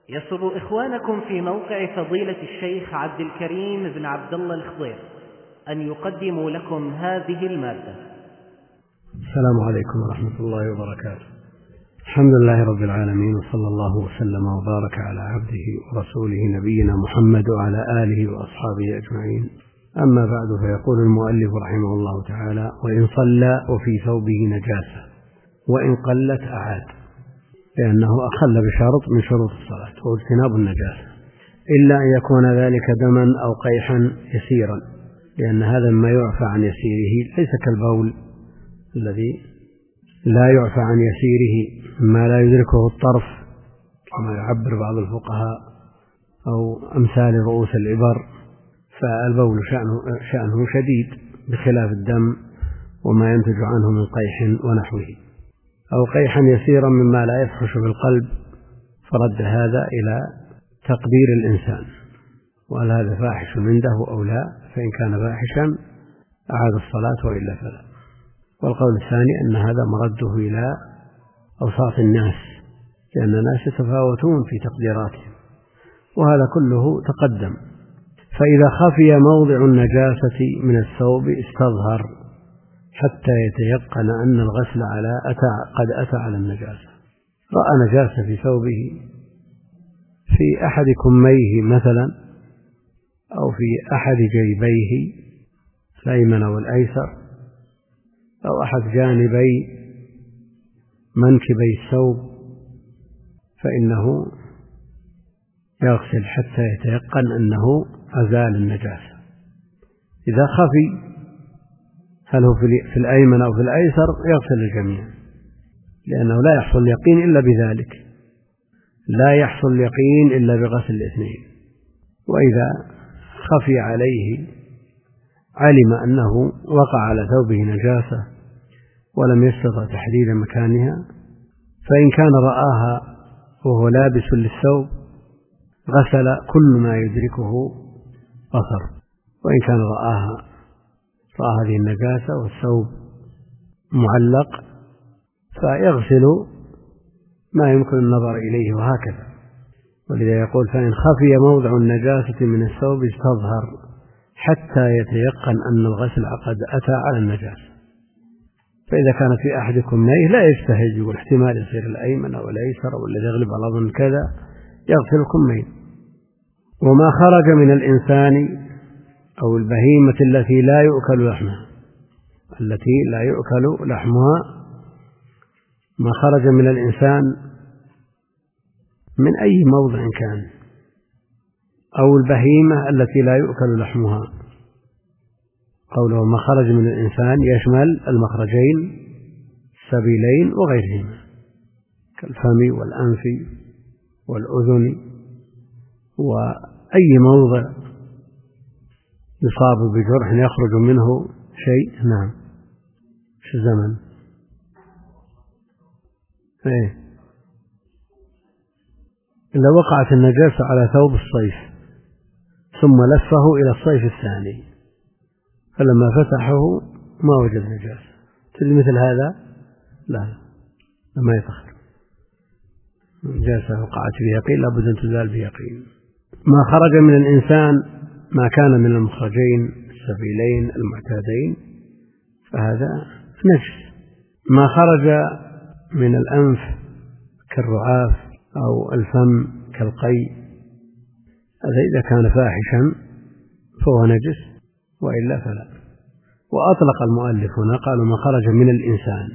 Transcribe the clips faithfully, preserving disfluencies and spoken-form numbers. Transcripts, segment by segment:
يسر إخوانكم في موقع فضيلة الشيخ عبد الكريم بن عبد الله الخضير أن يقدموا لكم هذه المادة. السلام عليكم ورحمة الله وبركاته. الحمد لله رب العالمين، وصلى الله وسلم وبارك على عبده ورسوله نبينا محمد وعلى آله وأصحابه أجمعين. أما بعد، فيقول المؤلف رحمه الله تعالى: وإن صلى وفي ثوبه نجاسة وإن قلت أعاد، لأنه أخل بشرط من شروط الصلاة وهو اجتناب النجاسة، إلا أن يكون ذلك دما أو قيحا يسيرا، لأن هذا ما يعفى عن يسيره، ليس كالبول الذي لا يعفى عن يسيره ما لا يدركه الطرف كما يعبر بعض الفقهاء، أو أمثال رؤوس الإبر. فالبول شأنه, شأنه شديد بخلاف الدم وما ينتج عنه من قيح ونحوه، أو قيحا يسيرا مما لا يفحش في القلب، فرد هذا إلى تقدير الإنسان، وهل هذا فاحش عنده أو لا، فإن كان فاحشا أعاد الصلاة وإلا فلا. والقول الثاني أن هذا مرده إلى أوساط الناس، لأن الناس يتفاوتون في تقديراتهم، وهذا كله تقدم. فإذا خفي موضع النجاسة من الثوب استظهر حتى يتيقن أن الغسل على أتى قد أتى على النجاسة. رأى نجاسة في ثوبه، في أحد كميه مثلا، أو في أحد جيبيه الأيمن والأيسر، أو أحد جانبي منكبي الثوب، فإنه يغسل حتى يتيقن أنه أزال النجاسة. إذا خفي هل هو في الأيمن أو في الأيسر يغسل الجميع، لأنه لا يحصل اليقين إلا بذلك، لا يحصل اليقين إلا بغسل الاثنين. وإذا خفي عليه علم أنه وقع على ثوبه نجاسة ولم يستطع تحديد مكانها، فإن كان رآها وهو لابس للثوب غسل كل ما يدركه بصر، وإن كان رآها رأى هذه النجاسة والثوب معلق فيغسل ما يمكن النظر إليه، وهكذا. ولذا يقول: فإن خفي موضع النجاسة من الثوب استظهر حتى يتيقن أن الغسل قد أتى على النجاسة. فإذا كان في أحد كميه لا يجتهد، يقول احتمال يصير الأيمن أو الأيسر أو الذي يغلب على ظن كذا، يغسل الكمين. وما خرج من الإنسان أو البهيمة التي لا يؤكل لحمها التي لا يؤكل لحمها ما خرج من الإنسان من أي موضع كان، أو البهيمة التي لا يؤكل لحمها. قوله ما خرج من الإنسان يشمل المخرجين السبيلين وغيرهما كالفم والأنف والأذن، وأي موضع يصاب بجرح يخرج منه شيء. نعم. في الزمن إيه؟ إذا وقعت النجاسة على ثوب الصيف ثم لفه إلى الصيف الثاني، فلما فتحه ما وجد نجاسة، تجد مثل هذا لا ما يطهر. نجاسة وقعت بيقين لابد أن تزال بيقين. ما خرج من الإنسان ما كان من المخرجين السبيلين المعتادين فهذا نجس. ما خرج من الأنف كالرعاف أو الفم كالقي، هذا إذا كان فاحشا فهو نجس، وإلا فلا. وأطلق المؤلف هنا قالوا ما خرج من الإنسان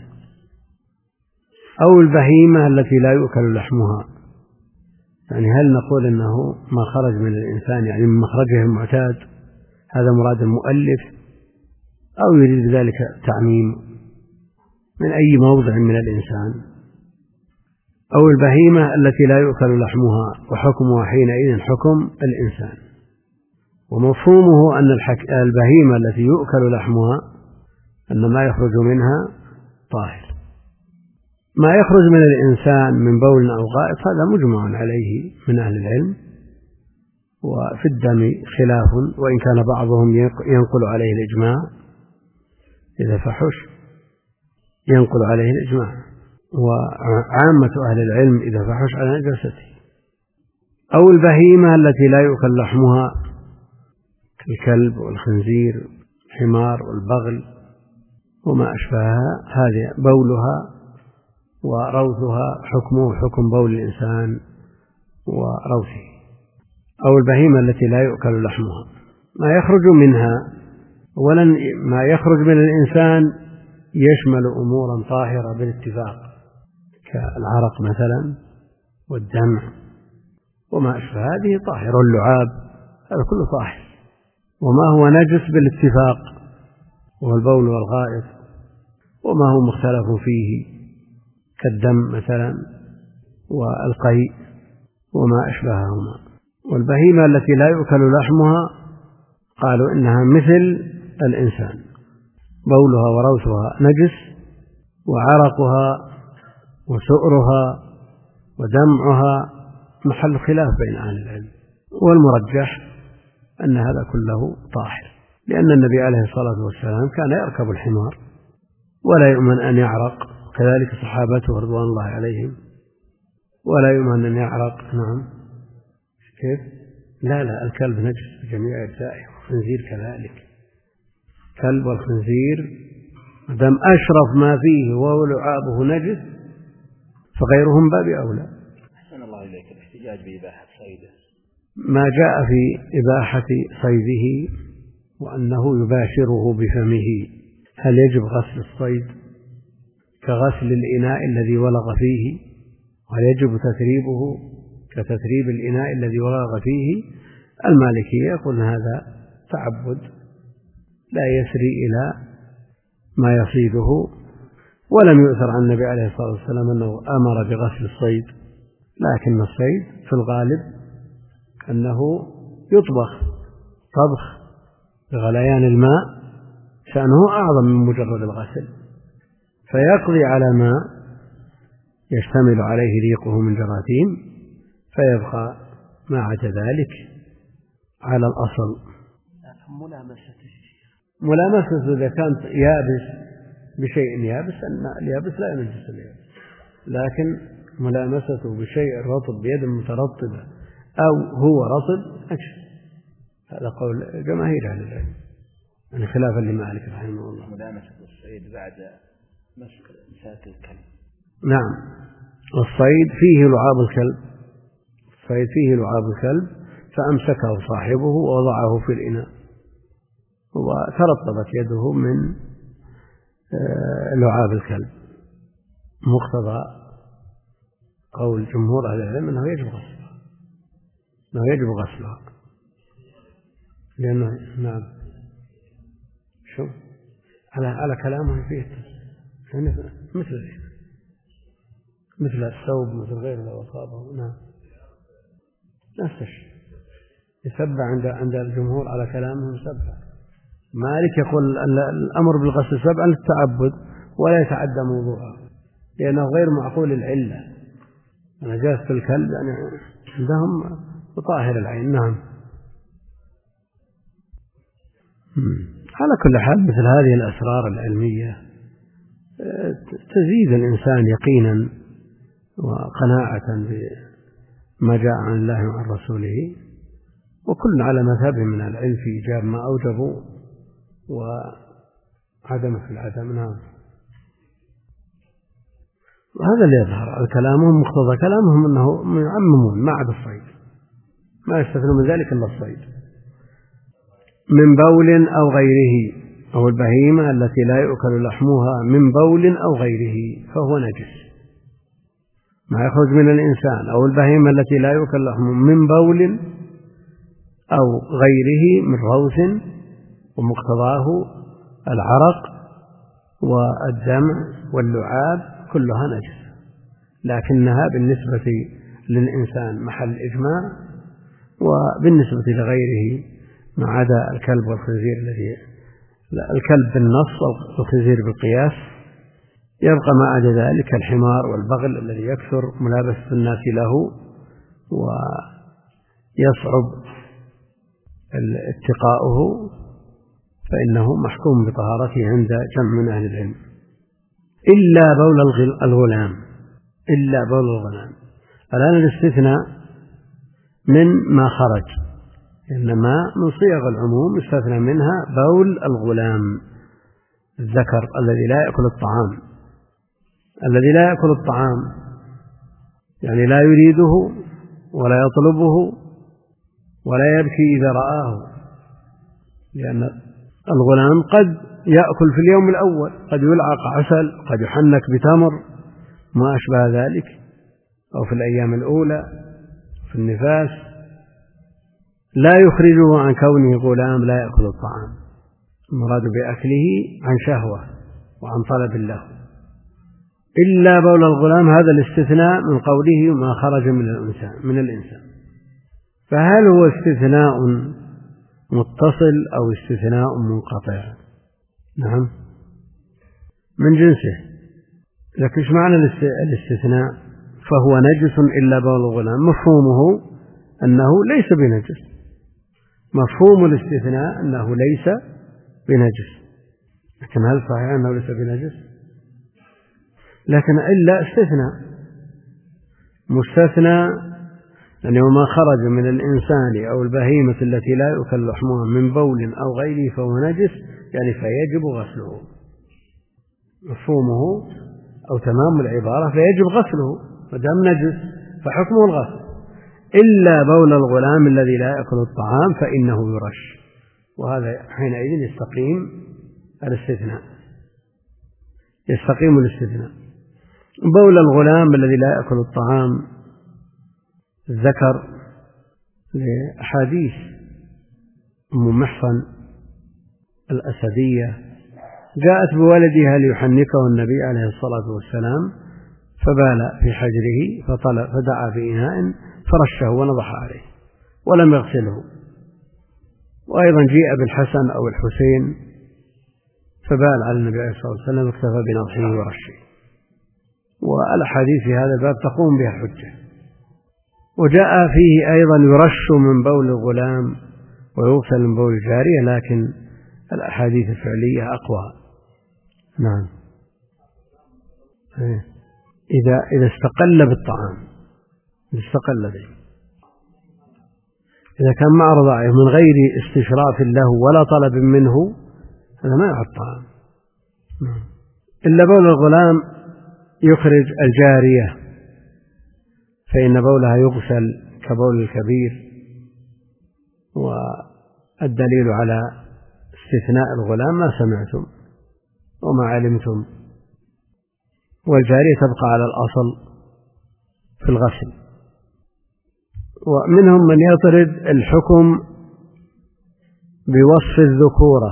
أو البهيمة التي لا يؤكل لحمها. يعني هل نقول أنه ما خرج من الإنسان يعني من مخرجه المعتاد، هذا مراد المؤلف، أو يريد ذلك تعميم من أي موضع من الإنسان، أو البهيمة التي لا يؤكل لحمها، وحكمها حينئذ حكم الإنسان. ومفهومه أن البهيمة التي يؤكل لحمها أن ما يخرج منها طاهر. ما يخرج من الإنسان من بول أو غائط هذا مجمع عليه من أهل العلم، وفي الدم خلاف، وإن كان بعضهم ينقل عليه الإجماع، إذا فحش ينقل عليه الإجماع، وعامة أهل العلم إذا فحش على نجاسته. أو البهيمة التي لا يؤكل لحمها كالكلب والخنزير الحمار والبغل وما أشبهها، هذه بولها وروثها حكمه حكم بول الإنسان وروثه. أو البهيمة التي لا يؤكل لحمها، ما يخرج منها ولن ما يخرج من الإنسان يشمل أمورا طاهرة بالاتفاق كالعرق مثلا والدمع وما أشبه هذه طاهر، واللعاب هذا كله طاهر. وما هو نجس بالاتفاق هو البول والغائط، وما هو مختلف فيه كالدم مثلا والقيء وما أشبههما. والبهيمة التي لا يؤكل لحمها قالوا إنها مثل الإنسان، بولها وروثها نجس، وعرقها وسؤرها ودمعها محل خلاف بين أهل العلم، والمرجح أن هذا كله طاهر، لأن النبي عليه الصلاة والسلام كان يركب الحمار ولا يؤمن أن يعرق، كذلك صحابته رضوان الله عليهم ولا يؤمن أن يعرق. نعم كيف؟ لا لا الكلب نجس بجميع أجزائه، والخنزير كذلك، كلب والخنزير دم أشرف ما فيه وهو لعابه نجس فغيرهم باب أولى. أحسن الله إليك. الاحتجاج بإباحة صيده، ما جاء في إباحة صيده وأنه يباشره بفمه، هل يجب غسل الصيد كغسل الإناء الذي ولغ فيه؟ وهل يجب تثريبه كتثريب الإناء الذي ولغ فيه؟ المالكية يقول هذا تعبد لا يسري إلى ما يصيده، ولم يؤثر عن النبي عليه الصلاة والسلام أنه أمر بغسل الصيد، لكن الصيد في الغالب أنه يطبخ طبخ بغليان الماء شأنه أعظم من مجرد الغسل، فيقضي على ما يشتمل عليه ريقه من جراثيم، فيبقى ما عدا ذلك على الأصل. ملامسة إذا كانت يابس بشيء يابس، أن اليابس لا ينجس اليابس، لكن ملامسته بشيء رطب بيد مترطبة أو هو رطب أجل، هذا قول جماهير أهل العلم يعني خلافا لمالك رحمه الله. ملامسة الصيد بعد مسك الكلب. نعم، الصيد فيه لعاب الكلب، الصيد فيه لعاب الكلب فأمسكه صاحبه ووضعه في الإناء وترطبت يده من لعاب الكلب، مقتضى قول جمهور أهل العلم أنه يجب غسلها، أنه يجب غسلها لأنه نعم شو على على كلامه فيه يعني مثل مثل الثوب مثل غيره لو أصابه. نعم نفس الشيء يسبع عند عند الجمهور على كلامهم سبع. مالك يقول الأمر بالغسل سبعا للتعبد ولا يتعدى موضوعه لأنه غير معقول العلة، نجاسة الكلب يعني عندهم مطاهر العين. نعم. على كل حال مثل هذه الأسرار العلمية تزيد الإنسان يقينا وقناعة بما جاء عن الله وعن رسوله، وكل على مذهب من العلم في إيجاب ما أوجبوا وعدم في العدم. نعم. وهذا اللي يظهر كلامهم، مقتضى كلامهم أنه يعممون ما عدا الصيد، ما يستثنون من ذلك إلا الصيد من بول أو غيره، أو البهيمة التي لا يؤكل لحمها من بول أو غيره فهو نجس، ما يخرج من الإنسان أو البهيمة التي لا يؤكل لحمها من بول أو غيره من روث ومقتضاه العرق والدمع واللعاب كلها نجس، لكنها بالنسبة للإنسان محل إجماع، وبالنسبة لغيره ما عدا الكلب والخنزير الذي الكلب بالنص والخنزير بالقياس يبقى ما عدا ذلك الحمار والبغل الذي يكثر ملابسة الناس له ويصعب اتقاؤه فإنه محكوم بطهارته عند جمع من أهل العلم، إلا بول الغلام، إلا بول الغلام. الآن الاستثناء من ما خرج، إنما من صيغ العموم يستثنى منها بول الغلام الذكر الذي لا يأكل الطعام. الذي لا يأكل الطعام يعني لا يريده ولا يطلبه ولا يبكي إذا رآه، لأن الغلام قد يأكل في اليوم الأول، قد يلعق عسل، قد يحنك بتمر ما أشبه ذلك، أو في الأيام الأولى في النفاس، لا يخرجه عن كونه غلام لا يأكل الطعام، المراد بأكله عن شهوة وعن طلب له، إلا بول الغلام. هذا الاستثناء من قوله ما خرج من الإنسان من الإنسان. فهل هو استثناء متصل أو استثناء منقطع؟ نعم، من جنسه. لكن ايش معنى الاستثناء؟ فهو نجس إلا بول الغلام، مفهومه أنه ليس بنجس، مفهوم الاستثناء أنه ليس بنجس. لكن هل صحيح أنه ليس بنجس؟ لكن إلا استثناء مستثنى، يعني وما خرج من الإنسان أو البهيمة التي لا يؤكل لحمها من بول أو غيره فهو نجس، يعني فيجب غسله. مفهومه أو تمام العبارة فيجب غسله، فدام نجس فحكمه الغسل، إلا بول الغلام الذي لا يأكل الطعام فإنه يرش، وهذا حينئذ يستقيم الاستثناء، يستقيم الاستثناء. بول الغلام الذي لا يأكل الطعام ذكر لأحاديث أم محصن الأسدية جاءت بولدها ليحنكه النبي عليه الصلاة والسلام، فبال في حجره فطلع فدعا بإناء فرشه ونضح عليه ولم يغسله. وأيضا جيء بالحسن أو الحسين فبال على النبي عليه الصلاة والسلام واكتفى بنضحه ورشه. والأحاديث في هذا الباب تقوم بها حجة. وجاء فيه أيضا يرش من بول الغلام ويغسل من بول الجارية، لكن الأحاديث الفعلية أقوى. نعم، إذا إذا استقل بالطعام، إذا استقل به، إذا كان مع رضاعه من غير استشراف له ولا طلب منه هذا ما يعد طعام. إلا بول الغلام يخرج الجارية، فإن بولها يغسل كبول الكبير، والدليل على استثناء الغلام ما سمعتم وما علمتم، والجارية تبقى على الأصل في الغسل. ومنهم من يطرد الحكم بوصف الذكورة،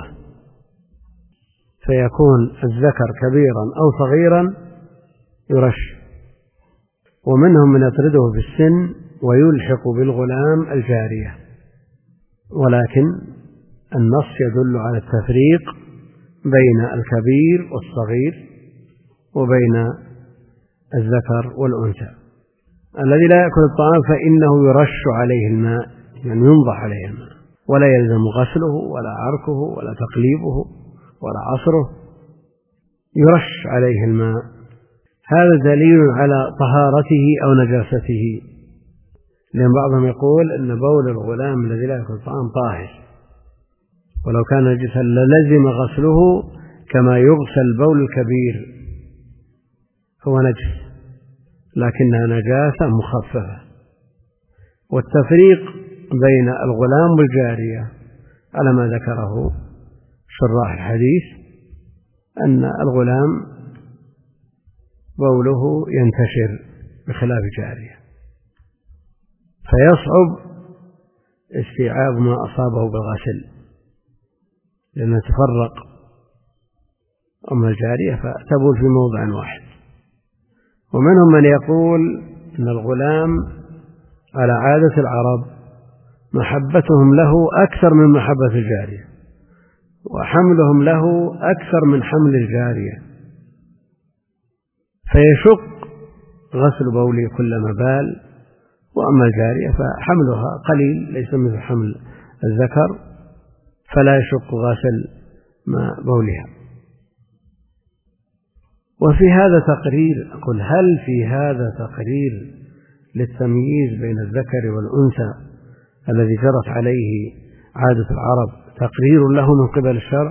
فيكون الذكر كبيرا أو صغيرا يرش، ومنهم من يطرده في السن ويلحق بالغلام الجارية، ولكن النص يدل على التفريق بين الكبير والصغير وبين الذكر والأنثى. الذي لا يأكل الطعام فإنه يرش عليه الماء، يعني ينضح عليه الماء، ولا يلزم غسله ولا عركه ولا تقليبه ولا عصره، يرش عليه الماء. هذا دليل على طهارته أو نجاسته، لأن بعضهم يقول أن بول الغلام الذي لا يأكل الطعام طاهر، ولو كان نجسا للزم غسله كما يغسل بول الكبير، هو نجس لكنها نجاسة مخففة. والتفريق بين الغلام والجارية على ما ذكره شراح الحديث أن الغلام بوله ينتشر بخلاف الجارية، فيصعب استيعاب ما أصابه بالغسل لأنه تفرق. أما الجارية فتبول في موضع واحد. ومنهم من يقول أن الغلام على عادة العرب محبتهم له أكثر من محبة الجارية، وحملهم له أكثر من حمل الجارية، فيشق غسل بوله كلما بال. وأما الجارية فحملها قليل ليس مثل حمل الذكر، فلا يشق غسل ما بولها. وفي هذا تقرير، أقول هل في هذا تقرير للتمييز بين الذكر والأنثى الذي جرت عليه عادة العرب تقرير له من قبل الشرع؟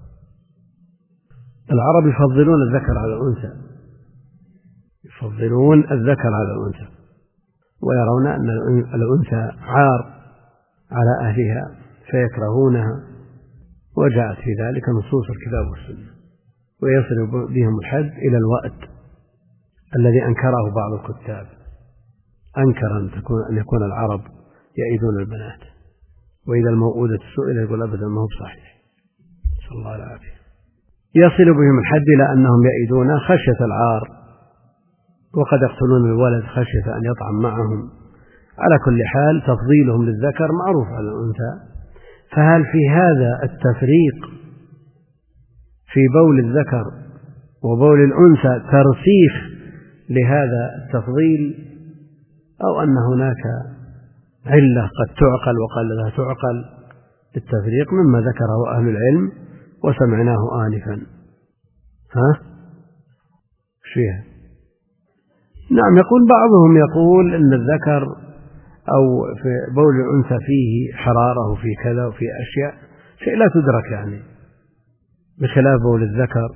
العرب يفضلون الذكر على الأنثى، يفضلون الذكر على الأنثى، ويرون أن الأنثى عار على أهلها فيكرهونها، وجاءت في ذلك نصوص الكتاب والسنة، ويصل بهم الحد إلى الوأد الذي أنكره بعض الكتاب، أنكر أن, تكون أن يكون العرب يئدون البنات، وإذا الموؤودة سئل يقول أبدا ما هو بصحيح، صلى الله العافية. يصل بهم الحد إلى أنهم يئدون خشية العار، وقد يقتلون الولد خشية أن يطعم معهم. على كل حال تفضيلهم للذكر معروف على الأنثى. فهل في هذا التفريق في بول الذكر وبول الأنثى ترسيخ لهذا التفضيل، أو أن هناك علة قد تعقل وقال لها تعقل للتفريق مما ذكره أهل العلم وسمعناه آنفا؟ ها؟ فيها نعم. يقول بعضهم يقول أن الذكر أو في بول الأنثى فيه حرارة وفي كذا وفي أشياء شيء لا تدرك يعني، بخلاف بول الذكر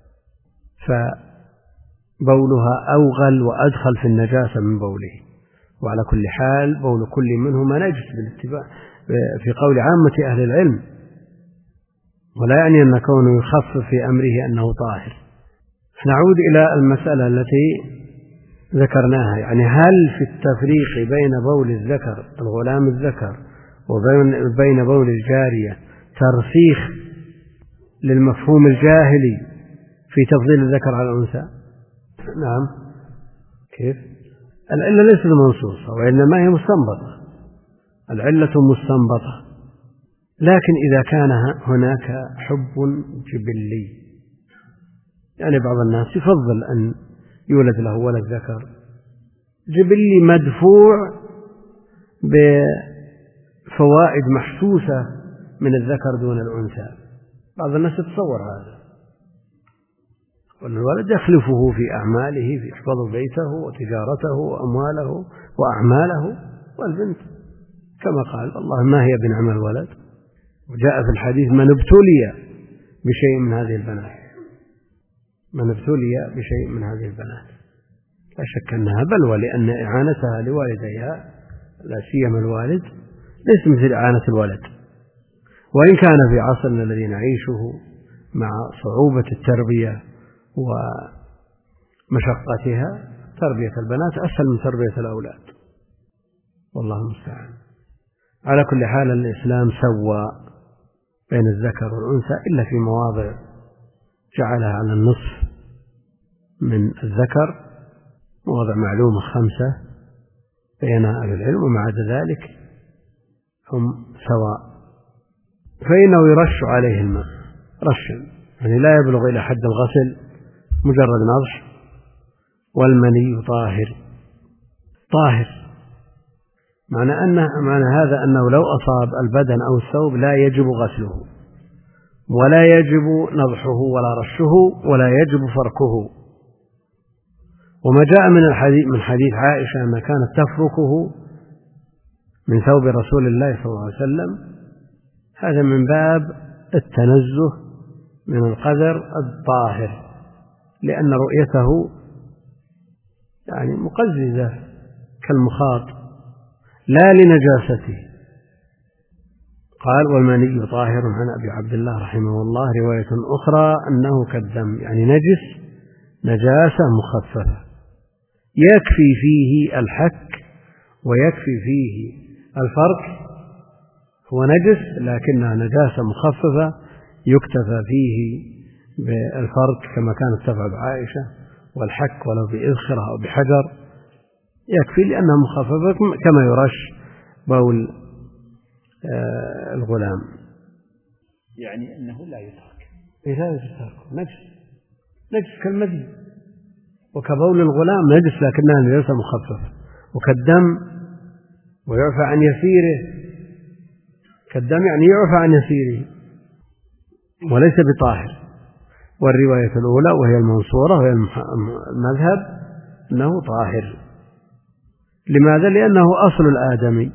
فبولها أوغل وأدخل في النجاسة من بوله. وعلى كل حال بول كل منهما نجس بالاتباع في قول عامة أهل العلم، ولا يعني أن كونه يخفف في أمره أنه طاهر. نعود إلى المسألة التي ذكرناها، يعني هل في التفريق بين بول الذكر الغلام الذكر وبين بول الجارية ترسيخ للمفهوم الجاهلي في تفضيل الذكر على الأنثى؟ نعم. كيف؟ العلة ليست منصوصة وإنما هي مستنبطة، العلة مستنبطة، لكن إذا كان هناك حب جبلي، يعني بعض الناس يفضل أن يولد له ولد ذكر جبلي مدفوع بفوائد محسوسة من الذكر دون الأنثى، بعض الناس يتصور هذا، والولد يخلفه في أعماله، في يحفظ بيته وتجارته وأمواله وأعماله، والبنت كما قال الله ما هي بنعم الولد. وجاء في الحديث من ابتلي بشيء من هذه البنات، من ابتلي بشيء من هذه البنات لا شك أنها بلوى، لأن إعانتها لوالديها لا سيما الوالد ليس مثل إعانة الولد. وإن كان في عصرنا الذي نعيشه مع صعوبة التربية ومشقتها تربية البنات أسهل من تربية الأولاد، والله المستعان. على كل حال الإسلام سوى بين الذكر والأنثى إلا في مواضع جعلها على النصف من الذكر، مواضع معلومة خمسة بينها أهل العلم، ومع ذلك هم سواء. فإنه يرش عليه الماء رشا، يعني لا يبلغ إلى حد الغسل، مجرد نضح. والمني طاهر، طاهر معنى, أنه معنى هذا أنه لو أصاب البدن أو الثوب لا يجب غسله، ولا يجب نضحه ولا رشه، ولا يجب فركه. وما جاء من الحديث من حديث عائشة أنها كانت تفركه من ثوب رسول الله صلى الله عليه وسلم، هذا من باب التنزه من القدر الطاهر، لأن رؤيته يعني مقززة كالمخاط لا لنجاسته. قال والمني طاهر عن أبي عبد الله رحمه الله رواية أخرى أنه كالدم، يعني نجس نجاسة مخففة، يكفي فيه الحك ويكفي فيه الفرك، هو نجس لكنها نجاسة مخففة يكتفى فيه بالفرك كما كانت تفعل عائشة، والحك ولو بإذخرة أو بحجر يكفي لأنها مخففة كما يرش بول آه الغلام. يعني أنه لا يترك، إيه لا يترك، نجس نجس كالمذي، وكبول الغلام نجس لكنها نجاسة مخففة، وكالدم ويعفى عن يسيره، كالدم يعني يعفى عن يسيره وليس بطاهر. والرواية الأولى وهي المنصورة وهي المذهب أنه طاهر. لماذا؟ لأنه أصل الآدمي،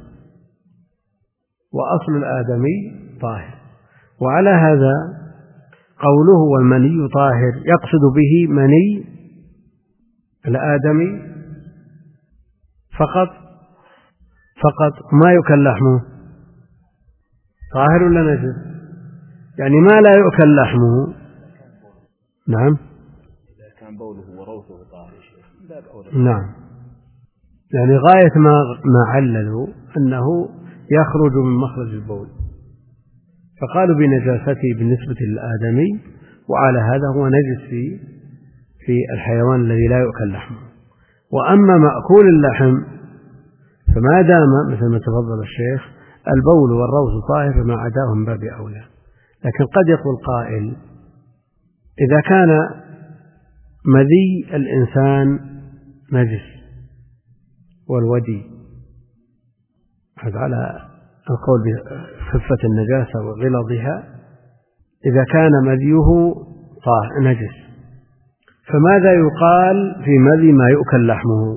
وأصل الآدمي طاهر. وعلى هذا قوله والمني طاهر يقصد به مني الآدمي فقط فقط، ما يؤكل لحمه طاهر ولا نجس؟ يعني ما لا يؤكل لحمه. نعم، إذا كان بوله وروثه طاهر نعم، يعني غاية ما ما عللوا أنه يخرج من مخرج البول، فقالوا بنجاسته بالنسبة للآدمي، وعلى هذا هو نجس في في الحيوان الذي لا يؤكل لحمه. وأما مأكول اللحم فما دام مثل ما تفضل الشيخ البول والروث طاهر فما عداه من باب أولى. لكن قد يقول قائل إذا كان مذي الإنسان نجس والودي، هذا على القول بخفة النجاسة وغلظها، إذا كان مذيه طاهر نجس فماذا يقال في مذي ما يؤكل لحمه؟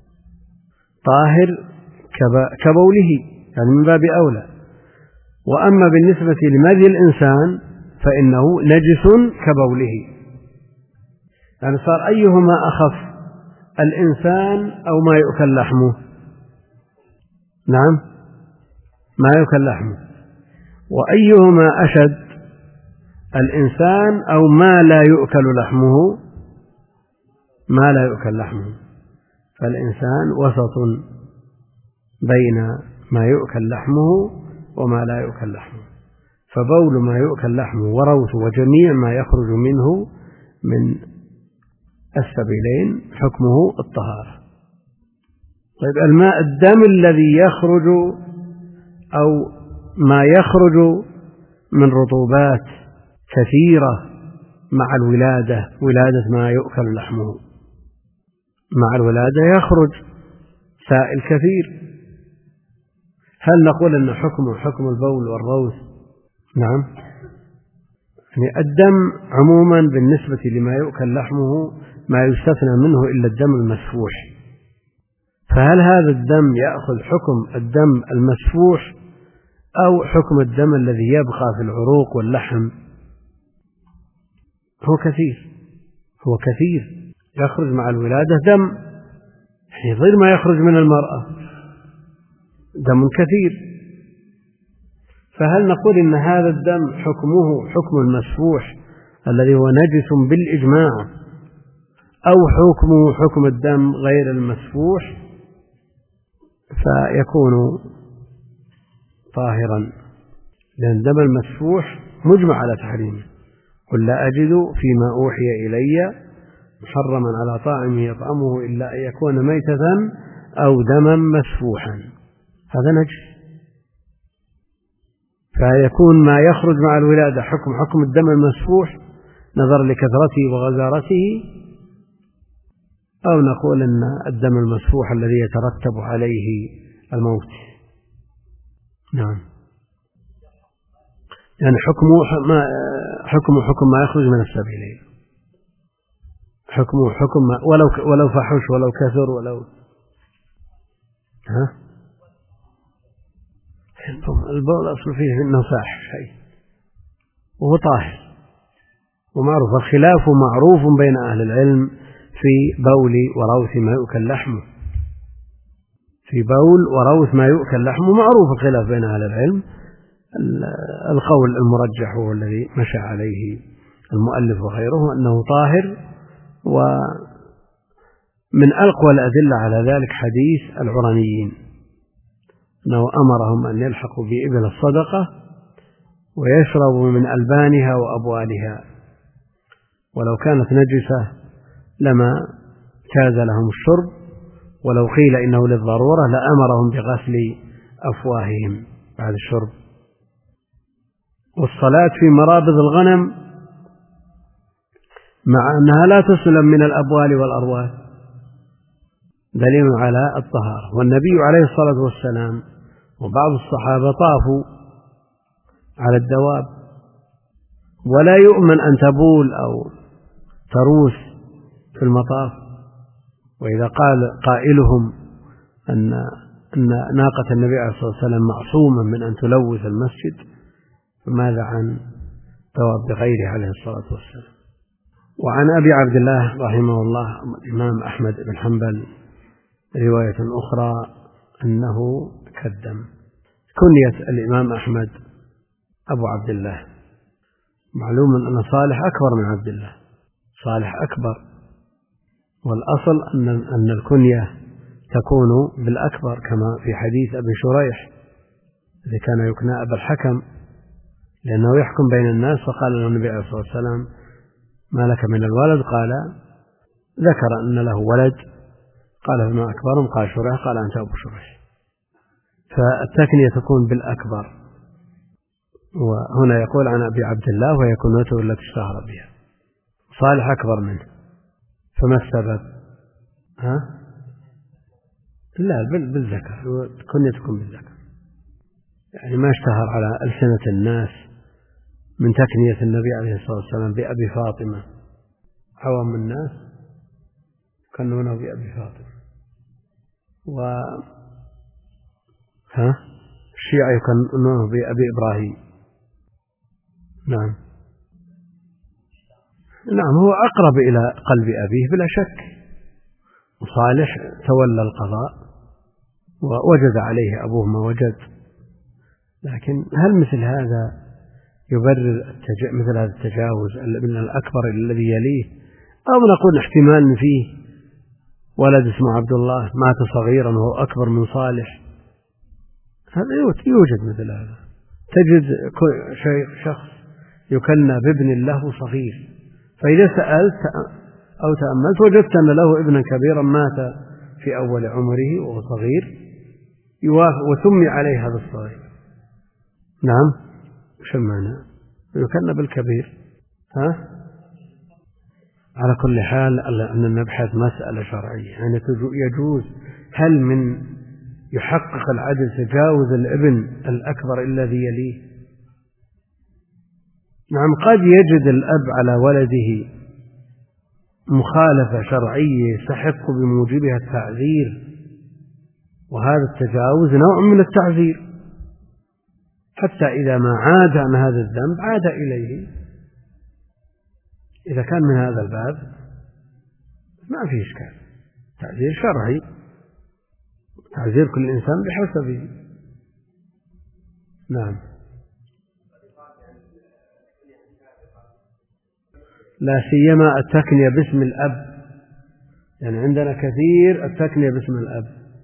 طاهر كبوله، يعني من باب أولى. وأما بالنسبة لمذي الإنسان فإنه نجس كبوله، يعني صار أيهما أخف، الإنسان أو ما يؤكل لحمه؟ نعم، ما يؤكل لحمه. وأيهما أشد، الإنسان أو ما لا يؤكل لحمه؟ ما لا يؤكل لحمه. فالإنسان وسط بين ما يؤكل لحمه وما لا يؤكل لحمه، فبول ما يؤكل لحمه وروث وجميع ما يخرج منه من السبيلين حكمه الطهارة. طيب الماء الدم الذي يخرج أو ما يخرج من رطوبات كثيرة مع الولادة، ولادة ما يؤكل لحمه، مع الولادة يخرج سائل كثير، هل نقول أن حكمه حكم البول والروث؟ نعم، يعني الدم عموما بالنسبة لما يؤكل لحمه ما يستثنى منه إلا الدم المسفوح، فهل هذا الدم يأخذ حكم الدم المسفوح أو حكم الدم الذي يبقى في العروق واللحم؟ هو كثير هو كثير يخرج مع الولادة دم، يعني غير ما يخرج من المرأة دم كثير. فهل نقول إن هذا الدم حكمه حكم المسفوح الذي هو نجس بالإجماع، أو حكمه حكم الدم غير المسفوح فيكون طاهرا؟ لأن الدم المسفوح مجمع على تحريمه، قل لا أجد فيما أوحي إلي محرما على طاعم يطعمه إلا أن يكون ميتة أو دما مسفوحا، هذا نجس. فيكون ما يخرج مع الولادة حكم حكم الدم المسفوح نظرا لكثرته وغزارته، أو نقول أن الدم المسفوح الذي يترتب عليه الموت. نعم، يعني حكمه حكم حكم ما يخرج من السبيلين، حكمه حكم ما ولو ولو فحش ولو كثر ولو ها البول أصل فيه إنه فاحش شيء وهو طاهر ومعروف. الخلاف معروف بين أهل العلم في بول وروث ما يؤكل لحمه، في بول وروث ما يؤكل لحمه معروف الخلاف بين أهل العلم. القول المرجح هو الذي مشى عليه المؤلف وغيره أنه طاهر، ومن أقوى الأدلة على ذلك حديث العرنيين أنه أمرهم أن يلحقوا بإبل الصدقة ويشربوا من ألبانها وأبوالها، ولو كانت نجسة لما جاز لهم الشرب، ولو قيل إنه للضرورة لأمرهم بغسل أفواههم بعد الشرب. والصلاة في مرابض الغنم مع أنها لا تسلم من الأبوال والأرواث دليل على الطهارة. والنبي عليه الصلاة والسلام وبعض الصحابة طافوا على الدواب، ولا يؤمن أن تبول أو تروس في المطاف، وإذا قال قائلهم أن أن ناقة النبي عليه الصلاة والسلام معصومة من أن تلوث المسجد، فماذا عن دواب غيره عليه الصلاة والسلام؟ وعن أبي عبد الله رحمه الله الإمام أحمد بن حنبل رواية أخرى أنه كدم. كنية الإمام أحمد أبو عبد الله، معلوم أن صالح أكبر من عبد الله، صالح أكبر، والأصل أن أن الكنية تكون بالأكبر، كما في حديث أبي شريح إذا كان يكنى أبا الحكم لأنه يحكم بين الناس، فقال له النبي عليه الصلاة والسلام ما لك من الولد؟ قال ذكر أن له ولد، قال فما أكبرهم؟ قال شريح، قال أنت أبو شريح. فالتكنية تكون بالأكبر. وهنا يقول عن أبي عبد الله وهي كنيته التي اشتهر بها، صالح أكبر منه، فما السبب؟ ها؟ لا بالذكر، كنية تكون بالذكر، يعني ما اشتهر على ألسنة الناس من تكنية النبي عليه الصلاة والسلام بأبي فاطمة. عوام الناس كنونه بأبي فاطمة، و ها الشيعة يكنونه بأبي إبراهيم. نعم نعم هو أقرب إلى قلب أبيه بلا شك. وصالح تولى القضاء ووجد عليه أبوه ما وجد، لكن هل مثل هذا يبرر التج... مثل هذا التجاوز من الأكبر الذي يليه؟ أو نقول احتمال فيه ولد اسمه عبد الله مات صغيرا وهو أكبر من صالح، هذا يوجد مثل هذا. تجد شخص يكنى بابن له صغير، فإذا سألت أو تأملت وجدت أن له ابنا كبيرا مات في أول عمره وهو صغير وسمي عليه هذا الصغير. نعم وش المعنى؟ يكنى بالكبير. ها؟ على كل حال أن نبحث مسألة شرعية، يعني يجوز هل من يحقق العدل تجاوز الابن الأكبر الذي يليه؟ نعم قد يجد الأب على ولده مخالفة شرعية يستحق بموجبها التعذير، وهذا التجاوز نوع من التعذير، حتى إذا ما عاد عن هذا الذنب عاد إليه. إذا كان من هذا الباب ما في إشكال، تعذير شرعي، تعذير كل إنسان بحسبه. نعم لا سيما التكنية باسم الأب، يعني عندنا كثير التكنية باسم الأب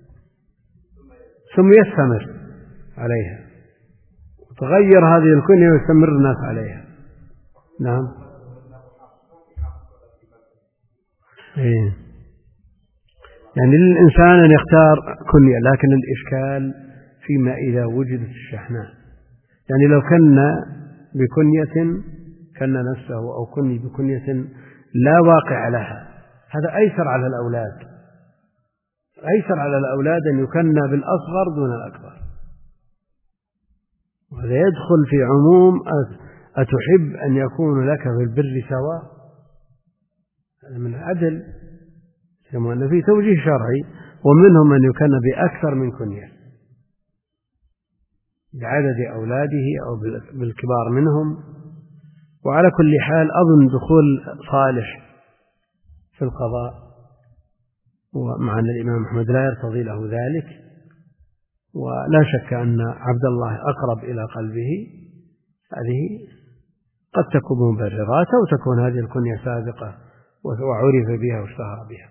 ثم يستمر عليها وتغير هذه الكنية ويستمر الناس عليها. نعم إيه. يعني للإنسان أن يختار كنية، لكن الإشكال فيما إذا وجدت الشحناء، يعني لو كنا بكنية كان نفسه أو كني بكنية لا واقع لها، هذا أيسر على الأولاد، أيسر على الأولاد أن يكنى بالأصغر دون الأكبر، وهذا يدخل في عموم أتحب أن يكون لك في البر سواء، هذا من العدل، كما أن فيه توجيه شرعي. ومنهم من يكنى بأكثر من كنية بعدد أولاده أو بالكبار منهم. وعلى كل حال أظن دخول صالح في القضاء ومع أن الإمام أحمد لا يرتضي له ذلك، ولا شك أن عبد الله أقرب إلى قلبه، هذه قد تكون مبررات أو تكون هذه الكنية سابقة وعرف بها واشتهر بها.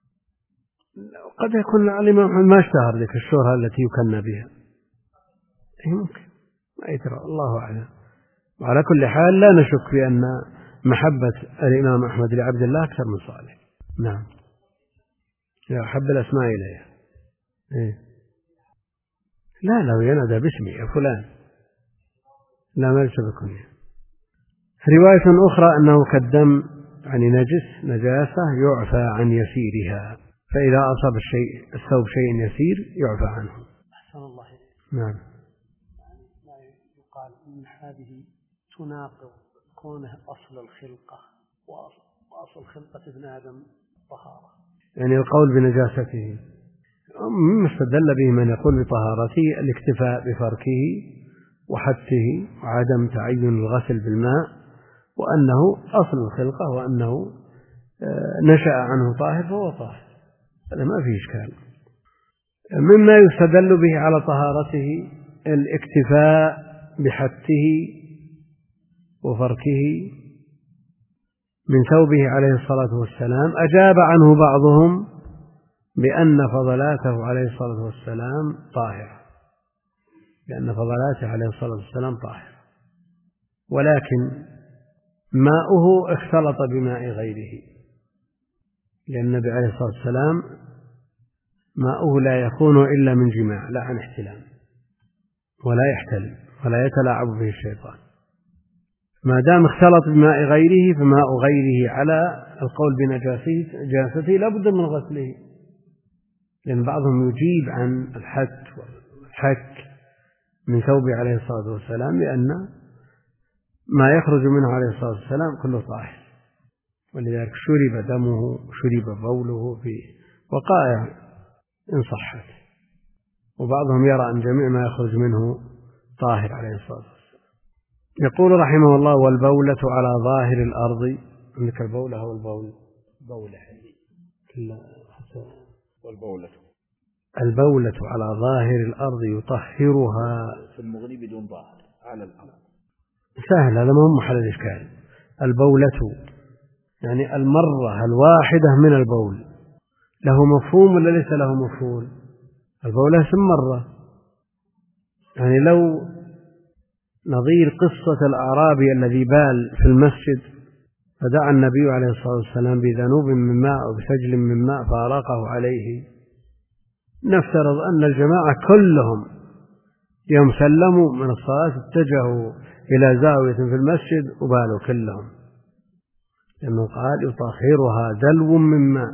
قد يكون الإمام أحمد ما اشتهر ذلك الشهرة التي يكنى بها، ممكن ما يدرى، الله أعلم. وعلى كل حال لا نشك بأن محبة الإمام أحمد لعبد الله أكثر من صالح. نعم يحب الأسماء إليها. إيه؟ لا لو ينادى باسمي يا فلان لا ما يشبه كنية. رواية أخرى أنه كالدم يعني نجس نجاسة يعفى عن يسيرها، فإذا أصاب الشيء الثوب شيء يسير يعفى عنه. أحسن الله إليك. نعم يعني ما يقال إن هذه تناقض كونه أصل الخلقة وأصل خلقة ابن آدم طهارة، يعني القول بنجاسته. مما استدل به من يقول بطهارته الاكتفاء بفركه وحته وعدم تعين الغسل بالماء، وأنه أصل الخلقة، وأنه نشأ عنه طاهر فهو طاهر، هذا ما فيه إشكال. مما يستدل به على طهارته الاكتفاء بحته وفركه من ثوبه عليه الصلاة والسلام. أجاب عنه بعضهم بأن فضلاته عليه الصلاة والسلام طاهرة، بأن فضلاته عليه الصلاة والسلام طاهرة، ولكن ماؤه اختلط بماء غيره، لأن النبي عليه الصلاة والسلام ماؤه لا يكون إلا من جماع، لا عن احتلام، ولا يحتلم ولا يتلاعب به الشيطان. ما دام اختلط بماء غيره فماء غيره على القول بنجاسته لا بد من غسله، لأن بعضهم يجيب عن الحت والحك من ثوبه عليه الصلاة والسلام لأن ما يخرج منه عليه الصلاة والسلام كله طاهر، ولذلك شرب دمه شرب بوله في وقائع إن صحت. وبعضهم يرى أن جميع ما يخرج منه طاهر عليه الصلاة والسلام. يقول رحمه الله: والبولة على ظاهر الأرض. عندك البولة أو البول؟ بولة والبولة البولة على ظاهر الأرض يطهرها. في المغني بدون ظاهر على الأرض سهل، هذا ما هو محل الإشكال. البولة يعني المرة الواحدة من البول، له مفهوم ولا ليس له مفهوم؟ البولة اسم مرة، يعني لو نظير قصة الأعرابي الذي بال في المسجد فدعا النبي عليه الصلاة والسلام بذنوب من ماء أو بسجل من ماء فأراقه عليه، نفترض أن الجماعة كلهم يوم سلموا من الصلاة اتجهوا إلى زاوية في المسجد وبالوا كلهم، لأنه قال يطهرها دلو من ماء.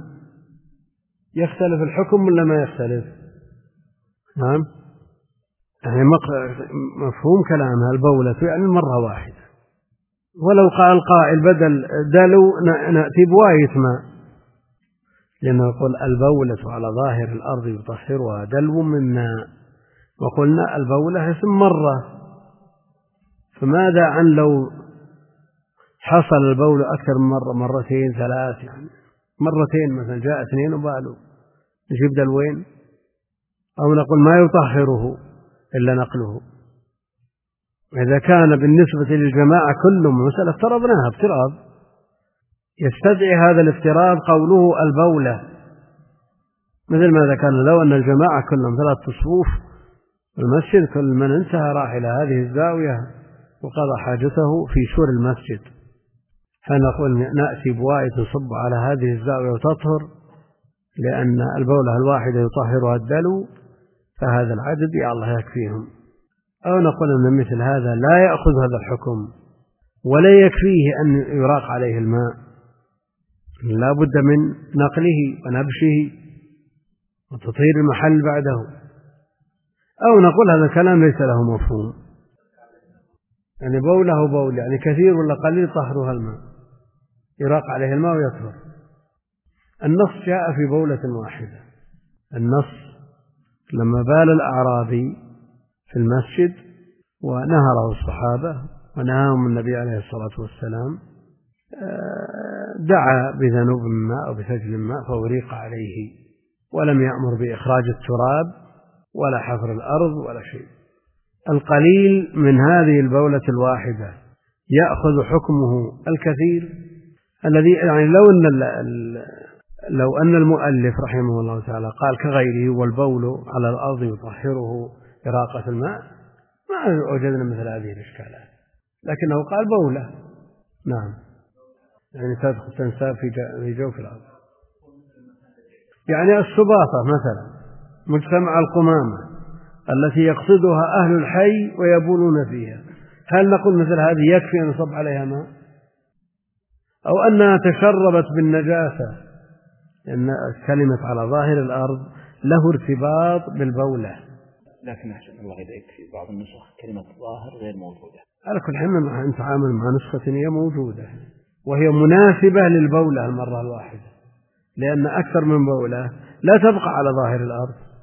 يختلف الحكم ولا ما يختلف؟ نعم، يعني مفهوم كلامها البولة يعني مرة واحدة، ولو قال القائل بدل دلو نأتي بواية ماء، لأنه يقول البولة على ظاهر الأرض يطهرها دلو من ماء، وقلنا البولة اسم مرة، فماذا عن لو حصل البول أكثر من مرة، مرتين ثلاث، يعني مرتين مثلا جاء اثنين وبالوا، نجيب دلوين؟ أو نقول ما يطهره إلا نقله. إذا كان بالنسبة للجماعة كلهم مسألة افترضناها افتراض يستدعي هذا الافتراض قوله البولة، مثل ما ذكرنا لو أن الجماعة كلهم ثلاث صفوف في المسجد، كل من انتهى راح إلى هذه الزاوية وقضى حاجته في سور المسجد، فنقول نأتي بواية تصب على هذه الزاوية وتطهر، لأن البولة الواحدة يطهرها الدلو، فهذا العدد يا الله يكفيهم. أو نقول أن مثل هذا لا يأخذ هذا الحكم ولا يكفيه أن يراق عليه الماء، لا بد من نقله ونبشه وتطهير المحل بعده. أو نقول هذا الكلام ليس له مفهوم، يعني بوله بول يعني كثير ولا قليل طهرها الماء، يراق عليه الماء ويطهر. النص جاء في بولة واحدة، النص لما بال الأعرابي في المسجد ونهره الصحابة ونهاهم النبي عليه الصلاة والسلام دعا بذنوب ماء أو بسجل ماء فأريق عليه، ولم يأمر بإخراج التراب ولا حفر الأرض ولا شيء. القليل من هذه البولة الواحدة يأخذ حكمه الكثير الذي يعني لو أن لو أن المؤلف رحمه الله تعالى قال كغيره والبول على الأرض يطهره إراقة الماء ما وجدنا مثل هذه الإشكالات، لكنه قال بولة. نعم، يعني تدخل تنساب في جوف الأرض، يعني السباطة مثلا مجتمع القمامة التي يقصدها أهل الحي ويبولون فيها، هل نقول مثل هذه يكفي أن يصب عليها ماء؟ أو أنها تشربت بالنجاسة، لأن كلمة على ظاهر الأرض له ارتباط بالبولة. لكن أحسن الله إذا يكفي بعض النسخ كلمة ظاهر غير موجودة. على كل حال أنت عامل مع نسخة هي موجودة وهي مناسبة للبولة المرة الواحدة، لأن أكثر من بولة لا تبقى على ظاهر الأرض،